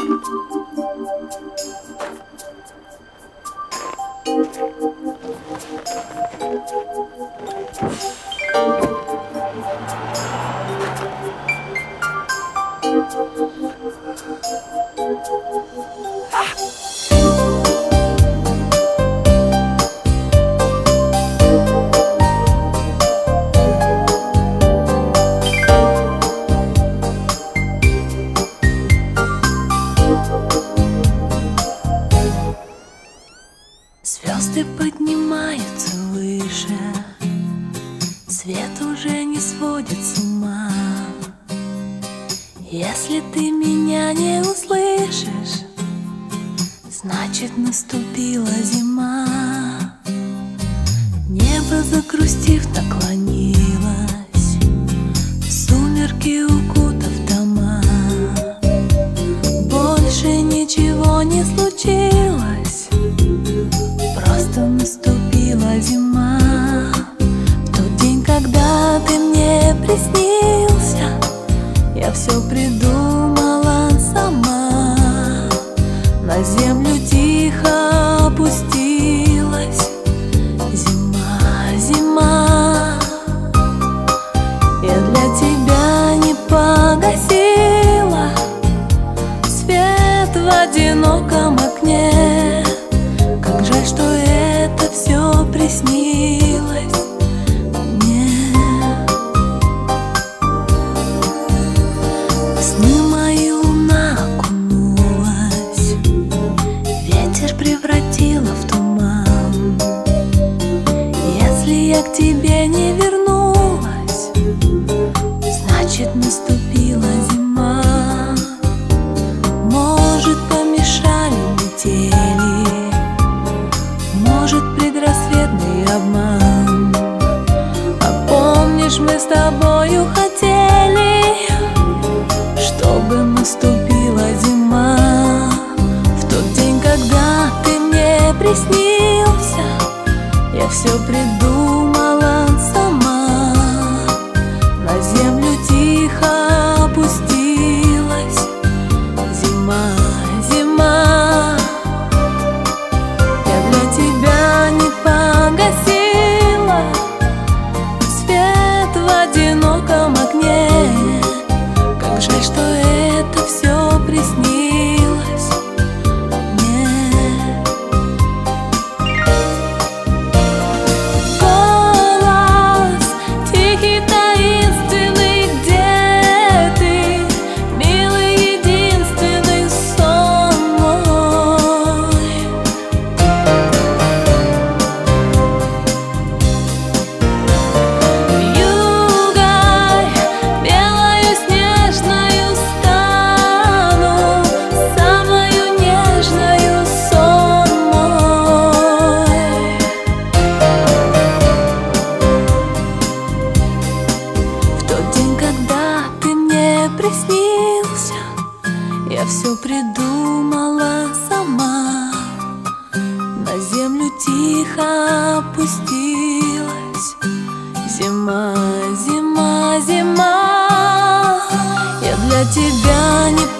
Звезды поднимаются выше, свет уже не сводит с ума. Если ты меня не услышишь, значит наступила зима. Небо, загрустив, наклонилось, в сумерки укутав дома. Больше ничего не случилось, просто наступила зима. В тот день, когда ты мне приснился, я все придумала сама. На землю тихо опустилась зима, зима. Я для тебя не погасила свет в одиноком окне. Как жаль, что это все приснилось мне. В сны мои луна окунулась, ветер превратила в туман. Если я к тебе не вернулась, значит наступила зима. Может, помешали метели, может, предрассветный обман. А помнишь, мы с тобою хотели, чтобы наступила зима. В тот день, когда ты мне приснился, я все придумала сама. На землю тихо опустилась зима, зима. Я для тебя не погасила свет в одиноком окне. Как жаль, что это все приснилось мне. Голос тихий, таинственный, где ты, милый, единственный сон мой. Вьюгой белою снежною стану, самою нежною сон мой. В тот день, когда ты мне приснился, я все придумала сама. На землю тихо опустилась зима, зима, зима. Я для тебя не